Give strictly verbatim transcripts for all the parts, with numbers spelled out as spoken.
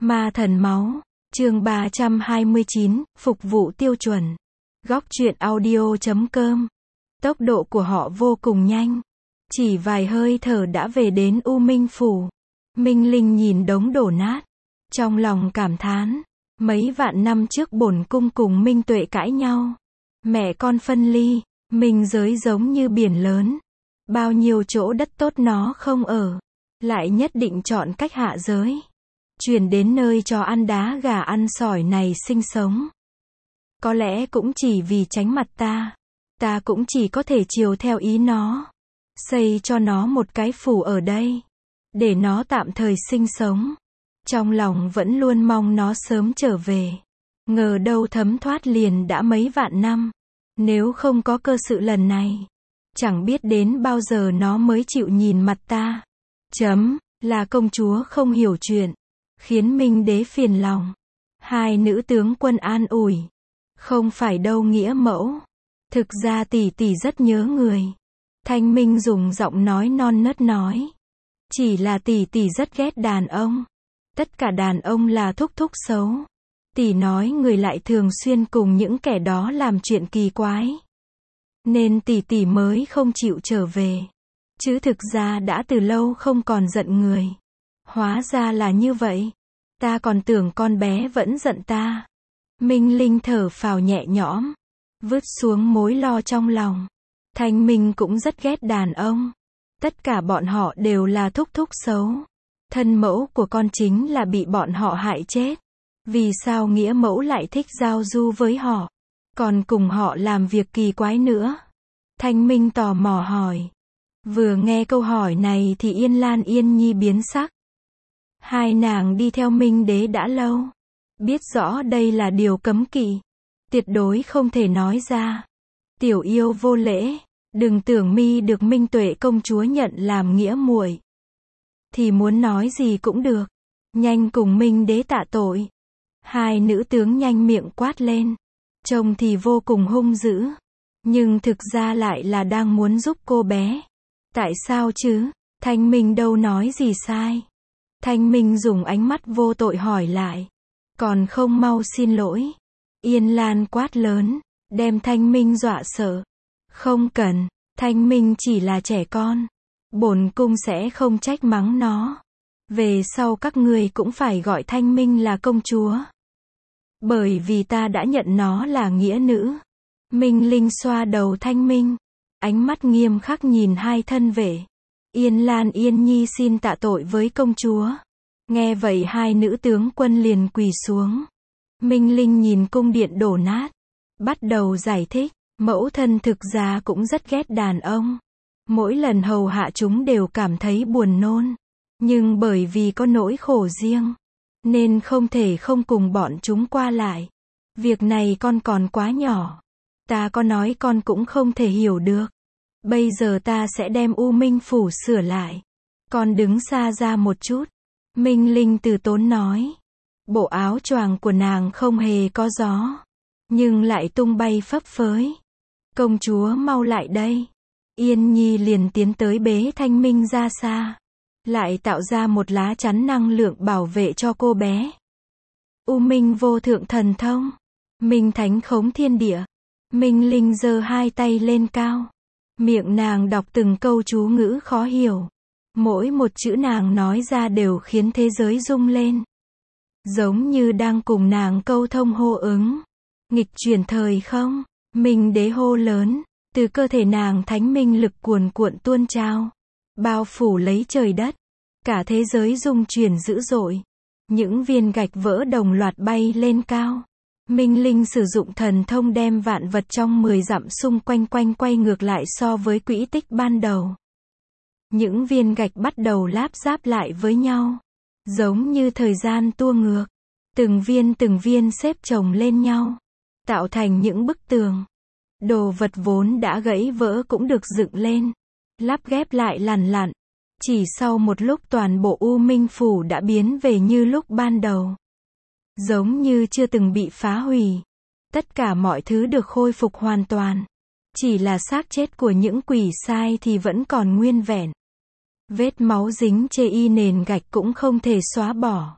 Ma thần máu, chương ba trăm hai mươi chín, phục vụ tiêu chuẩn. Góc truyện audio chấm com. Tốc độ của họ vô cùng nhanh. Chỉ vài hơi thở đã về đến U Minh Phủ. Minh Linh nhìn đống đổ nát. Trong lòng cảm thán. Mấy vạn năm trước bổn cung cùng Minh Tuệ cãi nhau. Mẹ con phân ly. Minh giới giống như biển lớn. Bao nhiêu chỗ đất tốt nó không ở. Lại nhất định chọn cách hạ giới. Chuyển đến nơi cho ăn đá gà ăn sỏi này sinh sống. Có lẽ cũng chỉ vì tránh mặt ta. Ta cũng chỉ có thể chiều theo ý nó. Xây cho nó một cái phủ ở đây. Để nó tạm thời sinh sống. Trong lòng vẫn luôn mong nó sớm trở về. Ngờ đâu thấm thoát liền đã mấy vạn năm. Nếu không có cơ sự lần này. Chẳng biết đến bao giờ nó mới chịu nhìn mặt ta. Chấm, là công chúa không hiểu chuyện. Khiến Minh đế phiền lòng. Hai nữ tướng quân an ủi. Không phải đâu nghĩa mẫu. Thực ra tỷ tỷ rất nhớ người. Thanh Minh dùng giọng nói non nớt nói. Chỉ là tỷ tỷ rất ghét đàn ông. Tất cả đàn ông là thúc thúc xấu. Tỷ nói người lại thường xuyên cùng những kẻ đó làm chuyện kỳ quái. Nên tỷ tỷ mới không chịu trở về. Chứ thực ra đã từ lâu không còn giận người. Hóa ra là như vậy. Ta còn tưởng con bé vẫn giận ta. Minh Linh thở phào nhẹ nhõm. Vứt xuống mối lo trong lòng. Thanh Minh cũng rất ghét đàn ông. Tất cả bọn họ đều là thúc thúc xấu. Thân mẫu của con chính là bị bọn họ hại chết. Vì sao nghĩa mẫu lại thích giao du với họ? Còn cùng họ làm việc kỳ quái nữa? Thanh Minh tò mò hỏi. Vừa nghe câu hỏi này thì Yên Lan Yên Nhi biến sắc. Hai nàng đi theo Minh đế đã lâu. Biết rõ đây là điều cấm kỵ. Tuyệt đối không thể nói ra. Tiểu yêu vô lễ. Đừng tưởng mi được Minh Tuệ công chúa nhận làm nghĩa muội. Thì muốn nói gì cũng được. Nhanh cùng Minh đế tạ tội. Hai nữ tướng nhanh miệng quát lên. Trông thì vô cùng hung dữ. Nhưng thực ra lại là đang muốn giúp cô bé. Tại sao chứ? Thanh Minh đâu nói gì sai. Thanh Minh dùng ánh mắt vô tội hỏi lại. Còn không mau xin lỗi. Yên Lan quát lớn. Đem Thanh Minh dọa sợ. Không cần. Thanh Minh chỉ là trẻ con. Bổn cung sẽ không trách mắng nó. Về sau các người cũng phải gọi Thanh Minh là công chúa. Bởi vì ta đã nhận nó là nghĩa nữ. Minh Linh xoa đầu Thanh Minh. Ánh mắt nghiêm khắc nhìn hai thân vệ. Yên Lan Yên Nhi xin tạ tội với công chúa. Nghe vậy hai nữ tướng quân liền quỳ xuống. Minh Linh nhìn cung điện đổ nát. Bắt đầu giải thích. Mẫu thân thực ra cũng rất ghét đàn ông. Mỗi lần hầu hạ chúng đều cảm thấy buồn nôn. Nhưng bởi vì có nỗi khổ riêng. Nên không thể không cùng bọn chúng qua lại. Việc này con còn quá nhỏ. Ta có nói con cũng không thể hiểu được. Bây giờ ta sẽ đem U Minh Phủ sửa lại. Con đứng xa ra một chút. Minh Linh từ tốn nói. Bộ áo choàng của nàng không hề có gió. Nhưng lại tung bay phấp phới. Công chúa mau lại đây. Yên Nhi liền tiến tới bế Thanh Minh ra xa. Lại tạo ra một lá chắn năng lượng bảo vệ cho cô bé. U Minh vô thượng thần thông. Minh thánh khống thiên địa. Minh Linh giơ hai tay lên cao. Miệng nàng đọc từng câu chú ngữ khó hiểu. Mỗi một chữ nàng nói ra đều khiến thế giới rung lên. Giống như đang cùng nàng câu thông hô ứng. Nghịch chuyển thời không? Minh đế hô lớn. Từ cơ thể nàng thánh minh lực cuồn cuộn tuôn trao. Bao phủ lấy trời đất. Cả thế giới rung chuyển dữ dội. Những viên gạch vỡ đồng loạt bay lên cao. Minh Linh sử dụng thần thông đem vạn vật trong mười dặm xung quanh quanh quay ngược lại so với quỹ tích ban đầu. Những viên gạch bắt đầu láp ráp lại với nhau. Giống như thời gian tua ngược. Từng viên từng viên xếp chồng lên nhau. Tạo thành những bức tường. Đồ vật vốn đã gãy vỡ cũng được dựng lên. Lắp ghép lại lằn lặn. Chỉ sau một lúc toàn bộ U Minh Phủ đã biến về như lúc ban đầu. Giống như chưa từng bị phá hủy. Tất cả mọi thứ được khôi phục hoàn toàn. Chỉ là xác chết của những quỷ sai thì vẫn còn nguyên vẹn. Vết máu dính chê y nền gạch cũng không thể xóa bỏ.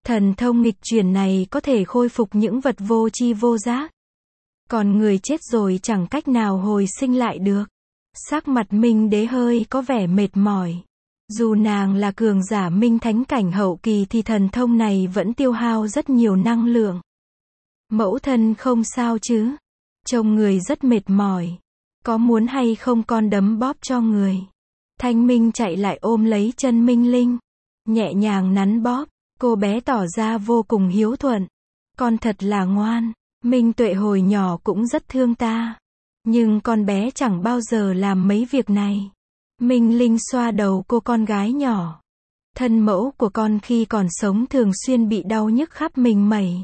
Thần thông nghịch chuyển này có thể khôi phục những vật vô tri vô giác. Còn người chết rồi chẳng cách nào hồi sinh lại được. Sắc mặt Minh Đế hơi có vẻ mệt mỏi. Dù nàng là cường giả minh thánh cảnh hậu kỳ thì thần thông này vẫn tiêu hao rất nhiều năng lượng. Mẫu thân không sao chứ? Trông người rất mệt mỏi. Có muốn hay không con đấm bóp cho người? Thanh Minh chạy lại ôm lấy chân Minh Linh. Nhẹ nhàng nắn bóp. Cô bé tỏ ra vô cùng hiếu thuận. Con thật là ngoan. Minh Tuệ hồi nhỏ cũng rất thương ta. Nhưng con bé chẳng bao giờ làm mấy việc này. Minh Linh xoa đầu cô con gái nhỏ. Thân mẫu của con khi còn sống thường xuyên bị đau nhức khắp mình mẩy.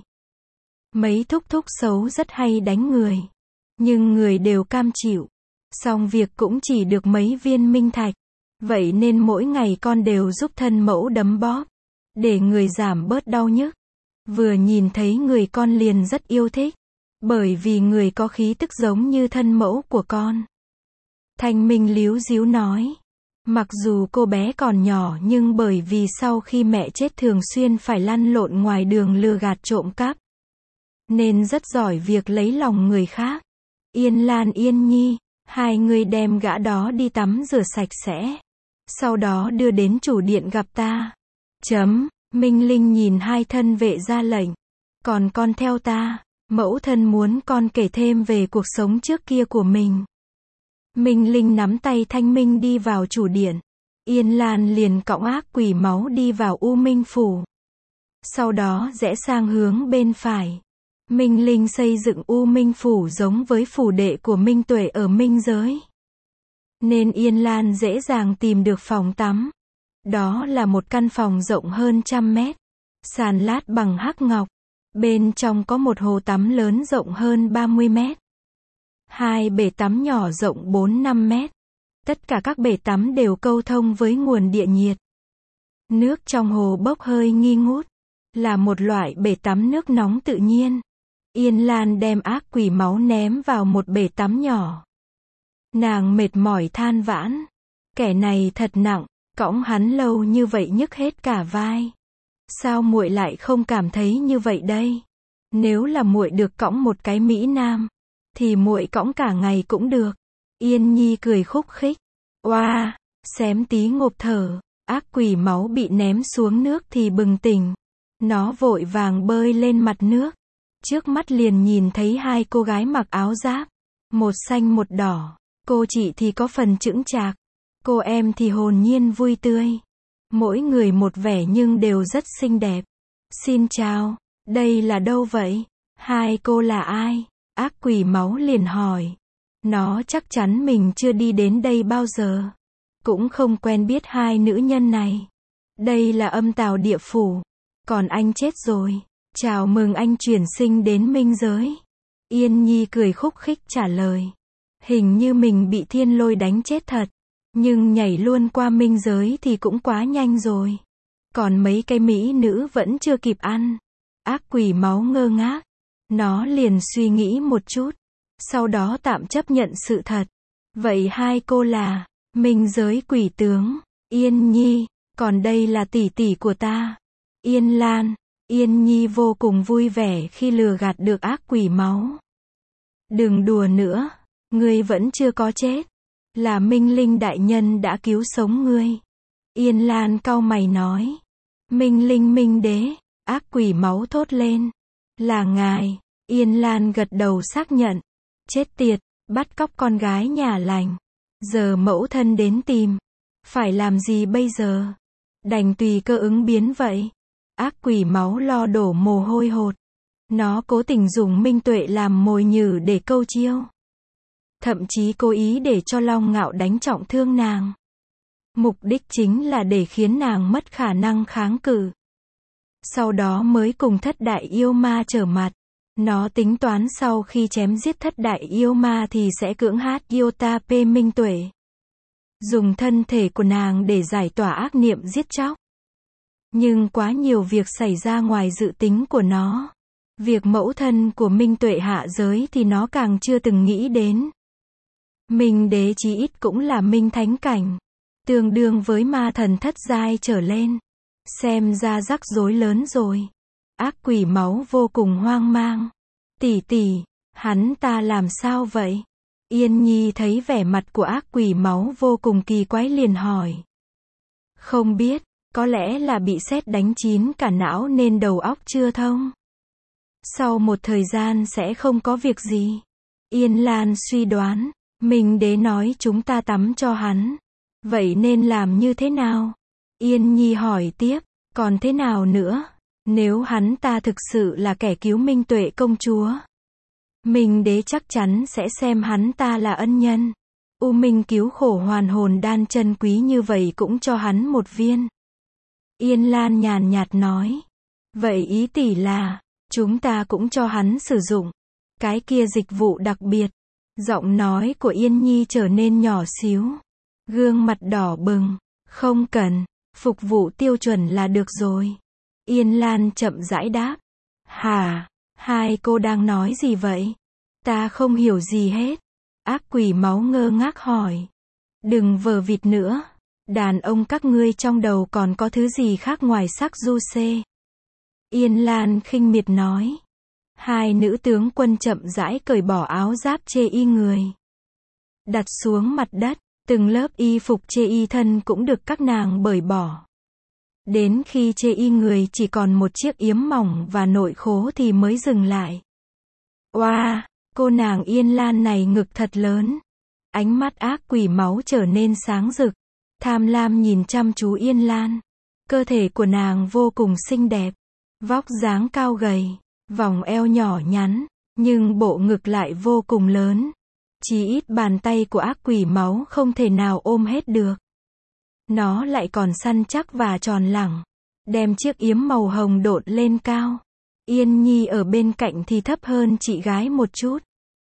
Mấy thúc thúc xấu rất hay đánh người. Nhưng người đều cam chịu. Xong việc cũng chỉ được mấy viên minh thạch. Vậy nên mỗi ngày con đều giúp thân mẫu đấm bóp. Để người giảm bớt đau nhức. Vừa nhìn thấy người con liền rất yêu thích. Bởi vì người có khí tức giống như thân mẫu của con. Thanh Minh líu díu nói. Mặc dù cô bé còn nhỏ nhưng bởi vì sau khi mẹ chết thường xuyên phải lăn lộn ngoài đường lừa gạt trộm cắp. Nên rất giỏi việc lấy lòng người khác. Yên Lan Yên Nhi, hai người đem gã đó đi tắm rửa sạch sẽ. Sau đó đưa đến chủ điện gặp ta. Chấm, Minh Linh nhìn hai thân vệ ra lệnh. Còn con theo ta, mẫu thân muốn con kể thêm về cuộc sống trước kia của mình. Minh Linh nắm tay Thanh Minh đi vào chủ điện. Yên Lan liền cõng ác quỷ máu đi vào U Minh Phủ. Sau đó rẽ sang hướng bên phải. Minh Linh xây dựng U Minh Phủ giống với phủ đệ của Minh Tuệ ở Minh Giới. Nên Yên Lan dễ dàng tìm được phòng tắm. Đó là một căn phòng rộng hơn trăm mét. Sàn lát bằng hắc ngọc. Bên trong có một hồ tắm lớn rộng hơn ba mươi mét. Hai bể tắm nhỏ rộng bốn năm mét. Tất cả các bể tắm đều câu thông với nguồn địa nhiệt. Nước trong hồ bốc hơi nghi ngút. Là một loại bể tắm nước nóng tự nhiên. Yên Lan đem ác quỷ máu ném vào một bể tắm nhỏ. Nàng mệt mỏi than vãn. Kẻ này thật nặng, cõng hắn lâu như vậy nhức hết cả vai. Sao muội lại không cảm thấy như vậy đây? Nếu là muội được cõng một cái mỹ nam, thì muội cõng cả ngày cũng được. Yên Nhi cười khúc khích. Oa, xém tí ngộp thở. Ác quỷ máu bị ném xuống nước thì bừng tỉnh. Nó vội vàng bơi lên mặt nước. Trước mắt liền nhìn thấy hai cô gái mặc áo giáp. Một xanh một đỏ. Cô chị thì có phần chững chạc. Cô em thì hồn nhiên vui tươi. Mỗi người một vẻ nhưng đều rất xinh đẹp. Xin chào, đây là đâu vậy? Hai cô là ai? Ác quỷ máu liền hỏi. Nó chắc chắn mình chưa đi đến đây bao giờ. Cũng không quen biết hai nữ nhân này. Đây là Âm Tào Địa Phủ. Còn anh chết rồi. Chào mừng anh chuyển sinh đến Minh Giới. Yên Nhi cười khúc khích trả lời. Hình như mình bị thiên lôi đánh chết thật. Nhưng nhảy luôn qua Minh Giới thì cũng quá nhanh rồi. Còn mấy cái mỹ nữ vẫn chưa kịp ăn. Ác quỷ máu ngơ ngác. Nó liền suy nghĩ một chút. Sau đó tạm chấp nhận sự thật. Vậy hai cô là Minh Giới quỷ tướng, Yên Nhi, còn đây là tỷ tỷ của ta, Yên Lan. Yên Nhi vô cùng vui vẻ khi lừa gạt được ác quỷ máu. Đừng đùa nữa, ngươi vẫn chưa có chết. Là Minh Linh đại nhân đã cứu sống ngươi. Yên Lan cau mày nói. Minh Linh Minh Đế, ác quỷ máu thốt lên. Là ngài. Yên Lan gật đầu xác nhận. Chết tiệt, bắt cóc con gái nhà lành. Giờ mẫu thân đến tìm. Phải làm gì bây giờ? Đành tùy cơ ứng biến vậy. Ác quỷ máu lo đổ mồ hôi hột. Nó cố tình dùng Minh Tuệ làm mồi nhử để câu chiêu. Thậm chí cố ý để cho Long Ngạo đánh trọng thương nàng. Mục đích chính là để khiến nàng mất khả năng kháng cự. Sau đó mới cùng thất đại yêu ma trở mặt. Nó tính toán sau khi chém giết thất đại yêu ma thì sẽ cưỡng hát Yota P Minh Tuệ. Dùng thân thể của nàng để giải tỏa ác niệm giết chóc. Nhưng quá nhiều việc xảy ra ngoài dự tính của nó. Việc mẫu thân của Minh Tuệ hạ giới thì nó càng chưa từng nghĩ đến. Minh Đế chí ít cũng là Minh Thánh cảnh. Tương đương với ma thần thất giai trở lên. Xem ra rắc rối lớn rồi. Ác quỷ máu vô cùng hoang mang. Tỷ tỷ, hắn ta làm sao vậy? Yên Nhi thấy vẻ mặt của ác quỷ máu vô cùng kỳ quái liền hỏi. Không biết, có lẽ là bị sét đánh chín cả não nên đầu óc chưa thông. Sau một thời gian sẽ không có việc gì. Yên Lan suy đoán, Minh Đế nói chúng ta tắm cho hắn. Vậy nên làm như thế nào? Yên Nhi hỏi tiếp, còn thế nào nữa? Nếu hắn ta thực sự là kẻ cứu Minh Tuệ công chúa, Minh Đế chắc chắn sẽ xem hắn ta là ân nhân. U Minh cứu khổ hoàn hồn đan chân quý như vậy cũng cho hắn một viên. Yên Lan nhàn nhạt nói. Vậy ý tỷ là, chúng ta cũng cho hắn sử dụng cái kia dịch vụ đặc biệt. Giọng nói của Yên Nhi trở nên nhỏ xíu. Gương mặt đỏ bừng. Không cần, phục vụ tiêu chuẩn là được rồi. Yên Lan chậm rãi đáp. Hả, hai cô đang nói gì vậy? Ta không hiểu gì hết. Ác quỷ máu ngơ ngác hỏi. Đừng vờ vịt nữa. Đàn ông các ngươi trong đầu còn có thứ gì khác ngoài sắc du xê. Yên Lan khinh miệt nói. Hai nữ tướng quân chậm rãi cởi bỏ áo giáp chê y người. Đặt xuống mặt đất, từng lớp y phục chê y thân cũng được các nàng bởi bỏ. Đến khi chê y người chỉ còn một chiếc yếm mỏng và nội khố thì mới dừng lại. Oa, cô nàng Yên Lan này ngực thật lớn. Ánh mắt ác quỷ máu trở nên sáng rực. Tham lam nhìn chăm chú Yên Lan. Cơ thể của nàng vô cùng xinh đẹp. Vóc dáng cao gầy. Vòng eo nhỏ nhắn. Nhưng bộ ngực lại vô cùng lớn. Chỉ ít bàn tay của ác quỷ máu không thể nào ôm hết được. Nó lại còn săn chắc và tròn lẳng. Đem chiếc yếm màu hồng độn lên cao. Yên Nhi ở bên cạnh thì thấp hơn chị gái một chút.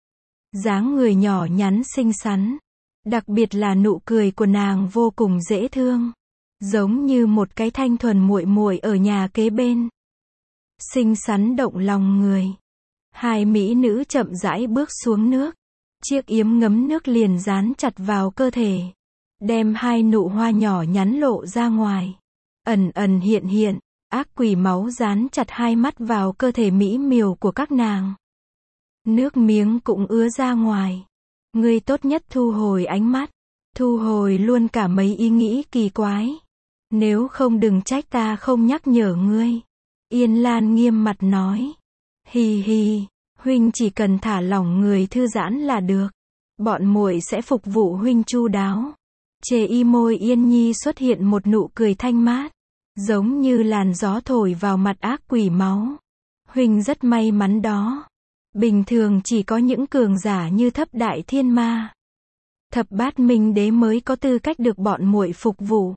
Dáng người nhỏ nhắn xinh xắn. Đặc biệt là nụ cười của nàng vô cùng dễ thương. Giống như một cái thanh thuần muội muội ở nhà kế bên. Xinh xắn động lòng người. Hai mỹ nữ chậm rãi bước xuống nước. Chiếc yếm ngấm nước liền dán chặt vào cơ thể. Đem hai nụ hoa nhỏ nhắn lộ ra ngoài. Ẩn ẩn hiện hiện. Ác quỷ máu dán chặt hai mắt vào cơ thể mỹ miều của các nàng. Nước miếng cũng ứa ra ngoài. Ngươi tốt nhất thu hồi ánh mắt. Thu hồi luôn cả mấy ý nghĩ kỳ quái. Nếu không đừng trách ta không nhắc nhở ngươi. Yên Lan nghiêm mặt nói. Hì hì, huynh chỉ cần thả lỏng người thư giãn là được. Bọn muội sẽ phục vụ huynh chu đáo. Chề y môi Yên Nhi xuất hiện một nụ cười thanh mát. Giống như làn gió thổi vào mặt ác quỷ máu. Huynh rất may mắn đó. Bình thường chỉ có những cường giả như thập đại thiên ma, thập bát minh đế mới có tư cách được bọn muội phục vụ.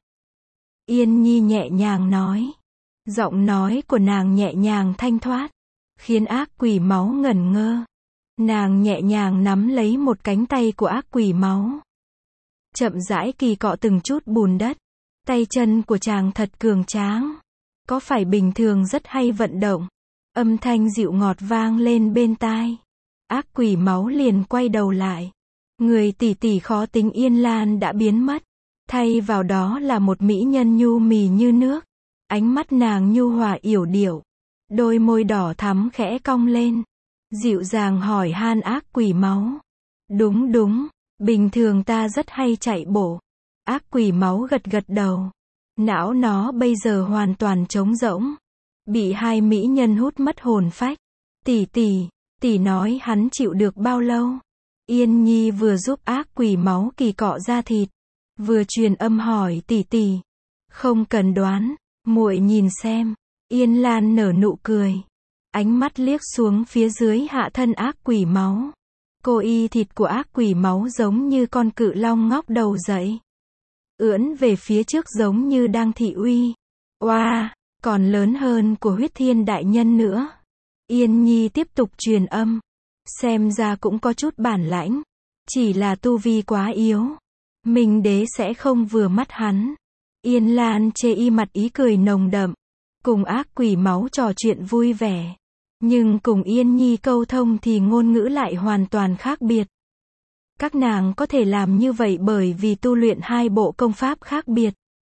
Yên Nhi nhẹ nhàng nói. Giọng nói của nàng nhẹ nhàng thanh thoát. Khiến ác quỷ máu ngẩn ngơ. Nàng nhẹ nhàng nắm lấy một cánh tay của ác quỷ máu. Chậm rãi kỳ cọ từng chút bùn đất. Tay chân của chàng thật cường tráng. Có phải bình thường rất hay vận động? Âm thanh dịu ngọt vang lên bên tai. Ác quỷ máu liền quay đầu lại. Người tỷ tỷ khó tính Yên Lan đã biến mất. Thay vào đó là một mỹ nhân nhu mì như nước. Ánh mắt nàng nhu hòa yểu điệu. Đôi môi đỏ thắm khẽ cong lên. Dịu dàng hỏi han ác quỷ máu. Đúng đúng, bình thường ta rất hay chạy bộ. Ác quỷ máu gật gật đầu. Não nó bây giờ hoàn toàn trống rỗng. Bị hai mỹ nhân hút mất hồn phách. Tỷ tỷ, tỷ nói hắn chịu được bao lâu? Yên Nhi vừa giúp ác quỷ máu kỳ cọ da thịt. Vừa truyền âm hỏi tỷ tỷ. Không cần đoán, muội nhìn xem. Yên Lan nở nụ cười. Ánh mắt liếc xuống phía dưới hạ thân ác quỷ máu. Cô y thịt của ác quỷ máu giống như con cự long ngóc đầu dậy. Ưỡn về phía trước giống như đang thị uy. Oa, wow, còn lớn hơn của huyết thiên đại nhân nữa. Yên Nhi tiếp tục truyền âm. Xem ra cũng có chút bản lãnh. Chỉ là tu vi quá yếu. Minh đế sẽ không vừa mắt hắn. Yên Lan chê y mặt ý cười nồng đậm. Cùng ác quỷ máu trò chuyện vui vẻ. Nhưng cùng Yên Nhi câu thông thì ngôn ngữ lại hoàn toàn khác biệt. Các nàng có thể làm như vậy bởi vì tu luyện hai bộ công pháp khác biệt.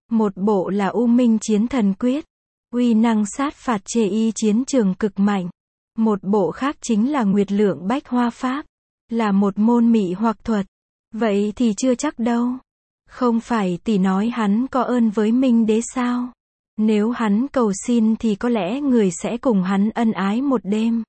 Một bộ là U Minh Chiến Thần Quyết, uy năng sát phạt chê y chiến trường cực mạnh. Một bộ khác chính là Nguyệt Lượng Bách Hoa Pháp, là một môn mị hoặc thuật. Vậy thì chưa chắc đâu. Không phải tỷ nói hắn có ơn với Minh Đế sao? Nếu hắn cầu xin thì có lẽ người sẽ cùng hắn ân ái một đêm.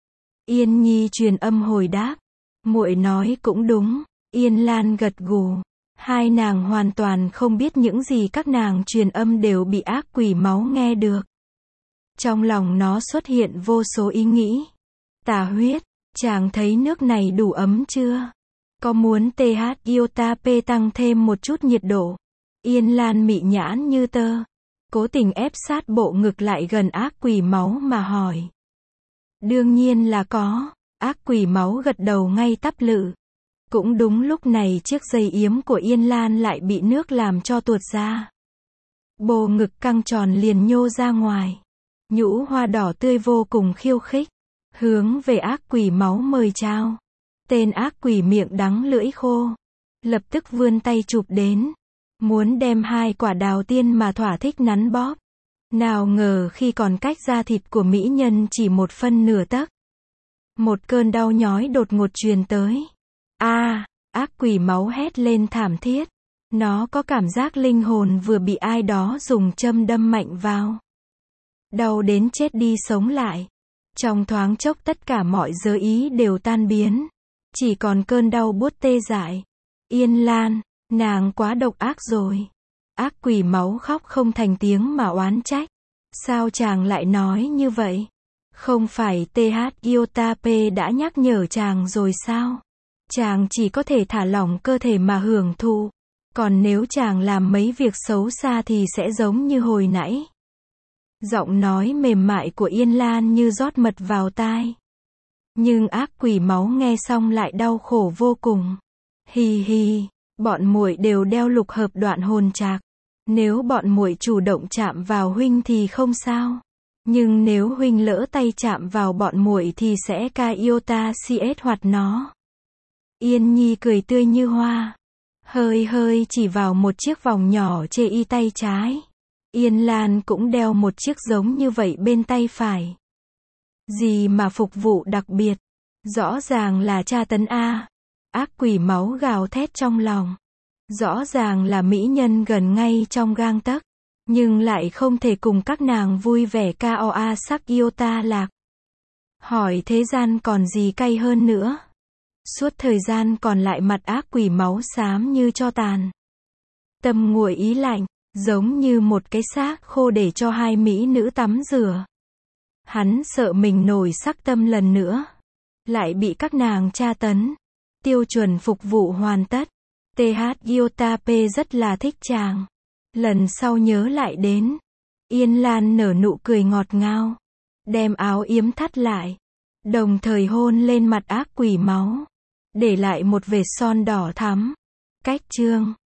Yên Nhi truyền âm hồi đáp. Muội nói cũng đúng. Yên Lan gật gù. Hai nàng hoàn toàn không biết những gì các nàng truyền âm đều bị ác quỷ máu nghe được. Trong lòng nó xuất hiện vô số ý nghĩ. Tà huyết, chàng thấy nước này đủ ấm chưa? Có muốn tê hát iota pê tăng thêm một chút nhiệt độ? Yên Lan mị nhãn như tơ, cố tình ép sát bộ ngực lại gần ác quỷ máu mà hỏi. Đương nhiên là có. Ác quỷ máu gật đầu ngay tắp lự. Cũng đúng lúc này chiếc dây yếm của Yên Lan lại bị nước làm cho tuột ra. Bồ ngực căng tròn liền nhô ra ngoài. Nhũ hoa đỏ tươi vô cùng khiêu khích, hướng về ác quỷ máu mời chào. Tên ác quỷ miệng đắng lưỡi khô, lập tức vươn tay chụp đến, muốn đem hai quả đào tiên mà thỏa thích nắn bóp. Nào ngờ khi còn cách da thịt của mỹ nhân chỉ một phân nửa tấc, một cơn đau nhói đột ngột truyền tới. A, à, ác quỷ máu hét lên thảm thiết. Nó có cảm giác linh hồn vừa bị ai đó dùng châm đâm mạnh vào. Đau đến chết đi sống lại. Trong thoáng chốc tất cả mọi giới ý đều tan biến. Chỉ còn cơn đau buốt tê dại. Yên Lan, nàng quá độc ác rồi. Ác quỷ máu khóc không thành tiếng mà oán trách. Sao chàng lại nói như vậy? Không phải tê hát iota pê đã nhắc nhở chàng rồi sao? Chàng chỉ có thể thả lỏng cơ thể mà hưởng thụ. Còn nếu chàng làm mấy việc xấu xa thì sẽ giống như hồi nãy. Giọng nói mềm mại của Yên Lan như rót mật vào tai. Nhưng ác quỷ máu nghe xong lại đau khổ vô cùng. Hì hì, bọn muội đều đeo lục hợp đoạn hồn trạc. Nếu bọn muội chủ động chạm vào huynh thì không sao. Nhưng nếu huynh lỡ tay chạm vào bọn muội thì sẽ ca iota cs hoặc nó. Yên Nhi cười tươi như hoa. Hơi hơi chỉ vào một chiếc vòng nhỏ chê y tay trái. Yên Lan cũng đeo một chiếc giống như vậy bên tay phải. Gì mà phục vụ đặc biệt. Rõ ràng là tra tấn A. Ác quỷ máu gào thét trong lòng. Rõ ràng là mỹ nhân gần ngay trong gang tấc. Nhưng lại không thể cùng các nàng vui vẻ ca o a sắc iota lạc. Hỏi thế gian còn gì cay hơn nữa. Suốt thời gian còn lại mặt ác quỷ máu xám như tro tàn. Tâm nguội ý lạnh, giống như một cái xác khô để cho hai mỹ nữ tắm rửa. Hắn sợ mình nổi sắc tâm lần nữa. Lại bị các nàng tra tấn. Tiêu chuẩn phục vụ hoàn tất. tê hát iota pê rất là thích chàng. Lần sau nhớ lại đến. Yên Lan nở nụ cười ngọt ngào. Đem áo yếm thắt lại. Đồng thời hôn lên mặt ác quỷ máu. Để lại một vệt son đỏ thắm. Cách chương